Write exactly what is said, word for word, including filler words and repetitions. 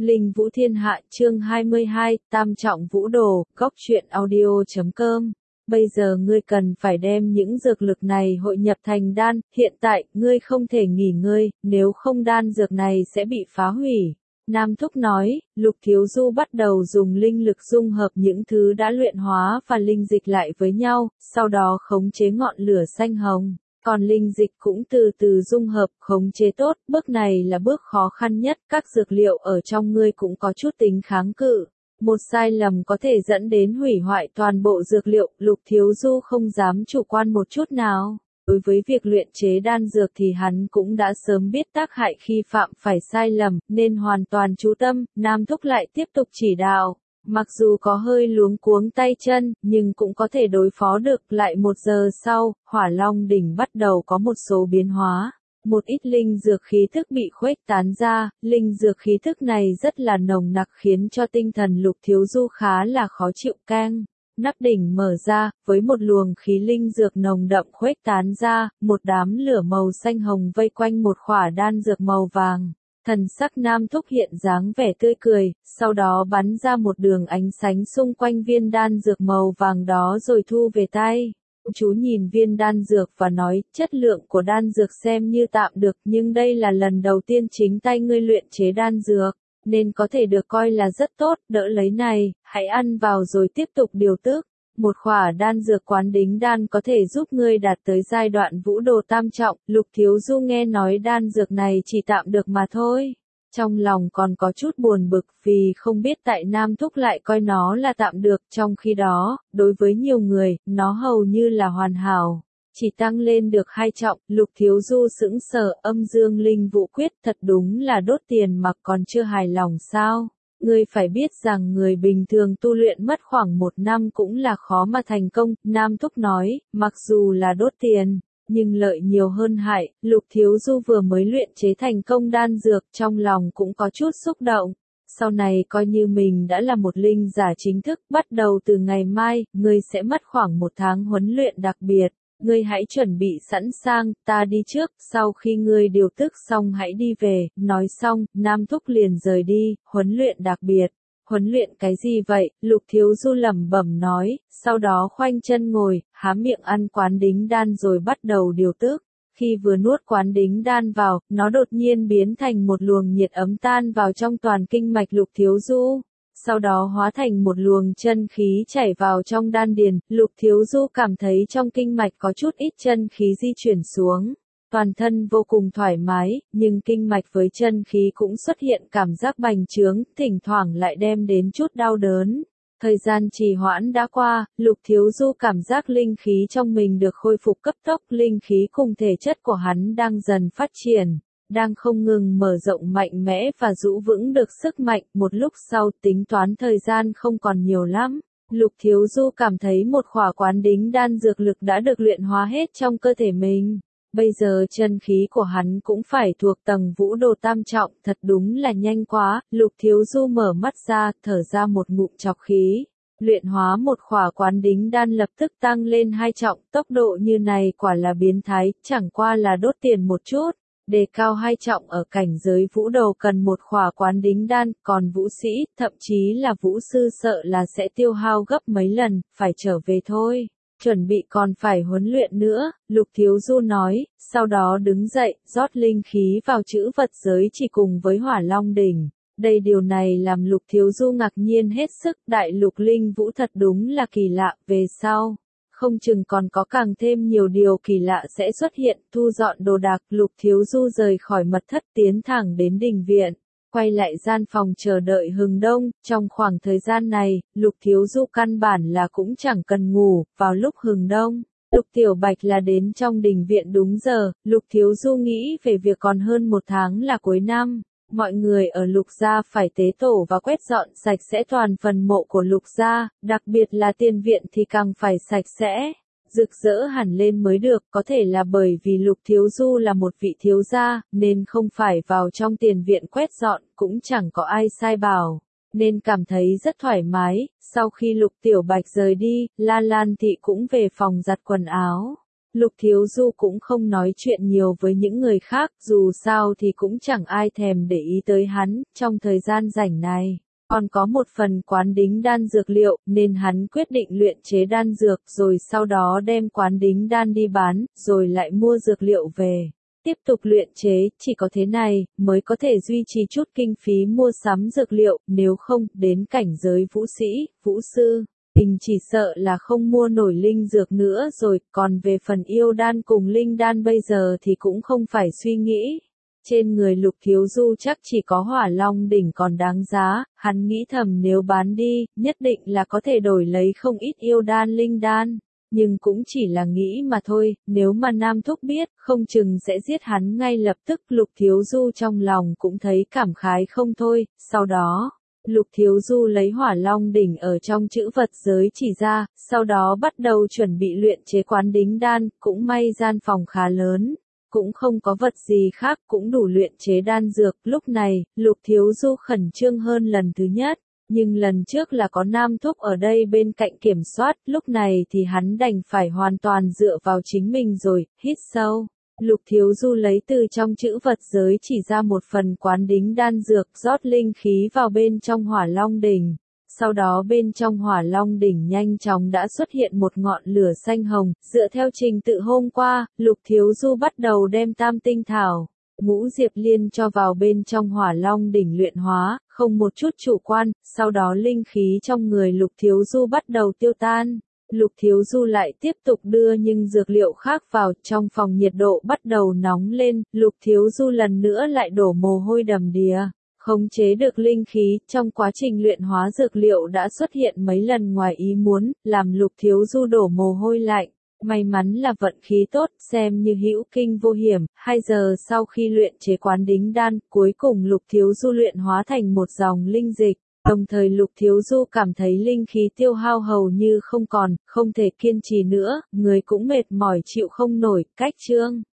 Linh Vũ Thiên Hạ chương hai mươi hai, Tam Trọng Vũ Đồ, góc truyện audio chấm com. Bây giờ ngươi cần phải đem những dược lực này hội nhập thành đan, hiện tại, ngươi không thể nghỉ ngơi, nếu không đan dược này sẽ bị phá hủy. Nam Thúc nói, Lục Thiếu Du bắt đầu dùng linh lực dung hợp những thứ đã luyện hóa và linh dịch lại với nhau, sau đó khống chế ngọn lửa xanh hồng. Còn linh dịch cũng từ từ dung hợp, khống chế tốt, bước này là bước khó khăn nhất, các dược liệu ở trong ngươi cũng có chút tính kháng cự. Một sai lầm có thể dẫn đến hủy hoại toàn bộ dược liệu, Lục Thiếu Du không dám chủ quan một chút nào. Đối với việc luyện chế đan dược thì hắn cũng đã sớm biết tác hại khi phạm phải sai lầm, nên hoàn toàn chú tâm, Nam Thúc lại tiếp tục chỉ đạo. Mặc dù có hơi luống cuống tay chân, nhưng cũng có thể đối phó được. Lại một giờ sau, Hỏa Long đỉnh bắt đầu có một số biến hóa. Một ít linh dược khí thức bị khuếch tán ra, linh dược khí thức này rất là nồng nặc khiến cho tinh thần Lục Thiếu Du khá là khó chịu cang. Nắp đỉnh mở ra, với một luồng khí linh dược nồng đậm khuếch tán ra, một đám lửa màu xanh hồng vây quanh một khỏa đan dược màu vàng. Thần sắc Nam Thúc hiện dáng vẻ tươi cười, sau đó bắn ra một đường ánh sáng xung quanh viên đan dược màu vàng đó rồi thu về tay. Chú nhìn viên đan dược và nói, chất lượng của đan dược xem như tạm được, nhưng đây là lần đầu tiên chính tay ngươi luyện chế đan dược, nên có thể được coi là rất tốt, đỡ lấy này, hãy ăn vào rồi tiếp tục điều tức. Một khỏa đan dược quán đính đan có thể giúp ngươi đạt tới giai đoạn vũ đồ tam trọng, Lục Thiếu Du nghe nói đan dược này chỉ tạm được mà thôi. Trong lòng còn có chút buồn bực vì không biết tại Nam Thúc lại coi nó là tạm được, trong khi đó, đối với nhiều người, nó hầu như là hoàn hảo. Chỉ tăng lên được hai trọng, Lục Thiếu Du sững sờ, âm dương linh vũ quyết thật đúng là đốt tiền mà còn chưa hài lòng sao. Ngươi phải biết rằng người bình thường tu luyện mất khoảng một năm cũng là khó mà thành công, Nam Thúc nói, mặc dù là đốt tiền, nhưng lợi nhiều hơn hại, Lục Thiếu Du vừa mới luyện chế thành công đan dược, trong lòng cũng có chút xúc động. Sau này coi như mình đã là một linh giả chính thức, bắt đầu từ ngày mai, ngươi sẽ mất khoảng một tháng huấn luyện đặc biệt. Ngươi hãy chuẩn bị sẵn sàng, ta đi trước, sau khi ngươi điều tức xong hãy đi về, nói xong, Nam Thúc liền rời đi, huấn luyện đặc biệt. Huấn luyện cái gì vậy? Lục Thiếu Du lẩm bẩm nói, sau đó khoanh chân ngồi, há miệng ăn quán đính đan rồi bắt đầu điều tức. Khi vừa nuốt quán đính đan vào, nó đột nhiên biến thành một luồng nhiệt ấm tan vào trong toàn kinh mạch Lục Thiếu Du. Sau đó hóa thành một luồng chân khí chảy vào trong đan điền, Lục Thiếu Du cảm thấy trong kinh mạch có chút ít chân khí di chuyển xuống. Toàn thân vô cùng thoải mái, nhưng kinh mạch với chân khí cũng xuất hiện cảm giác bành trướng, thỉnh thoảng lại đem đến chút đau đớn. Thời gian trì hoãn đã qua, Lục Thiếu Du cảm giác linh khí trong mình được khôi phục cấp tốc, linh khí cùng thể chất của hắn đang dần phát triển, đang không ngừng mở rộng mạnh mẽ và giữ vững được sức mạnh. Một lúc sau tính toán thời gian không còn nhiều lắm, Lục Thiếu Du cảm thấy một khỏa quán đính đan dược lực đã được luyện hóa hết trong cơ thể mình. Bây giờ chân khí của hắn cũng phải thuộc tầng vũ đồ tam trọng, thật đúng là nhanh quá. Lục Thiếu Du mở mắt ra, thở ra một ngụm trọc khí. Luyện hóa một khỏa quán đính đan lập tức tăng lên hai trọng, tốc độ như này quả là biến thái, chẳng qua là đốt tiền một chút. Đề cao hai trọng ở cảnh giới vũ đồ cần một khỏa quán đính đan, còn vũ sĩ, thậm chí là vũ sư sợ là sẽ tiêu hao gấp mấy lần, phải trở về thôi. Chuẩn bị còn phải huấn luyện nữa, Lục Thiếu Du nói, sau đó đứng dậy, rót linh khí vào chữ vật giới chỉ cùng với Hỏa Long đỉnh. Đây điều này làm Lục Thiếu Du ngạc nhiên hết sức, đại lục linh vũ thật đúng là kỳ lạ, về sau. Không chừng còn có càng thêm nhiều điều kỳ lạ sẽ xuất hiện. Thu dọn đồ đạc, Lục Thiếu Du rời khỏi mật thất tiến thẳng đến đình viện, quay lại gian phòng chờ đợi hừng đông. Trong khoảng thời gian này, Lục Thiếu Du căn bản là cũng chẳng cần ngủ. Vào lúc hừng đông, Lục Tiểu Bạch là đến trong đình viện đúng giờ. Lục Thiếu Du nghĩ về việc còn hơn một tháng là cuối năm, mọi người ở Lục gia phải tế tổ và quét dọn sạch sẽ toàn phần mộ của Lục gia, đặc biệt là tiền viện thì càng phải sạch sẽ, rực rỡ hẳn lên mới được. Có thể là bởi vì Lục Thiếu Du là một vị thiếu gia, nên không phải vào trong tiền viện quét dọn, cũng chẳng có ai sai bảo, nên cảm thấy rất thoải mái. Sau khi Lục Tiểu Bạch rời đi, La Lan Thị cũng về phòng giặt quần áo. Lục Thiếu Du cũng không nói chuyện nhiều với những người khác, dù sao thì cũng chẳng ai thèm để ý tới hắn, trong thời gian rảnh này. Còn có một phần quán đính đan dược liệu, nên hắn quyết định luyện chế đan dược rồi sau đó đem quán đính đan đi bán, rồi lại mua dược liệu về. Tiếp tục luyện chế, chỉ có thế này, mới có thể duy trì chút kinh phí mua sắm dược liệu, nếu không, đến cảnh giới vũ sĩ, vũ sư. Mình chỉ sợ là không mua nổi linh dược nữa rồi, còn về phần yêu đan cùng linh đan bây giờ thì cũng không phải suy nghĩ. Trên người Lục Thiếu Du chắc chỉ có Hỏa Long đỉnh còn đáng giá, hắn nghĩ thầm nếu bán đi, nhất định là có thể đổi lấy không ít yêu đan linh đan. Nhưng cũng chỉ là nghĩ mà thôi, nếu mà Nam Thúc biết, không chừng sẽ giết hắn ngay lập tức. Lục Thiếu Du trong lòng cũng thấy cảm khái không thôi, sau đó, Lục Thiếu Du lấy Hỏa Long đỉnh ở trong chữ vật giới chỉ ra, sau đó bắt đầu chuẩn bị luyện chế quán đính đan, cũng may gian phòng khá lớn. Cũng không có vật gì khác cũng đủ luyện chế đan dược. Lúc này, Lục Thiếu Du khẩn trương hơn lần thứ nhất, nhưng lần trước là có Nam Thúc ở đây bên cạnh kiểm soát, lúc này thì hắn đành phải hoàn toàn dựa vào chính mình rồi. Hít sâu, Lục Thiếu Du lấy từ trong chữ vật giới chỉ ra một phần quán đính đan dược, rót linh khí vào bên trong Hỏa Long đỉnh. Sau đó bên trong Hỏa Long đỉnh nhanh chóng đã xuất hiện một ngọn lửa xanh hồng, dựa theo trình tự hôm qua, Lục Thiếu Du bắt đầu đem tam tinh thảo, ngũ diệp liên cho vào bên trong Hỏa Long đỉnh luyện hóa, không một chút chủ quan, sau đó linh khí trong người Lục Thiếu Du bắt đầu tiêu tan. Lục Thiếu Du lại tiếp tục đưa những dược liệu khác vào, trong phòng nhiệt độ bắt đầu nóng lên, Lục Thiếu Du lần nữa lại đổ mồ hôi đầm đìa. Khống chế được linh khí, trong quá trình luyện hóa dược liệu đã xuất hiện mấy lần ngoài ý muốn, làm Lục Thiếu Du đổ mồ hôi lạnh. May mắn là vận khí tốt, xem như hữu kinh vô hiểm. Hai giờ sau khi luyện chế quán đính đan, cuối cùng Lục Thiếu Du luyện hóa thành một dòng linh dịch. Đồng thời Lục Thiếu Du cảm thấy linh khí tiêu hao hầu như không còn, không thể kiên trì nữa, người cũng mệt mỏi chịu không nổi. Cách chương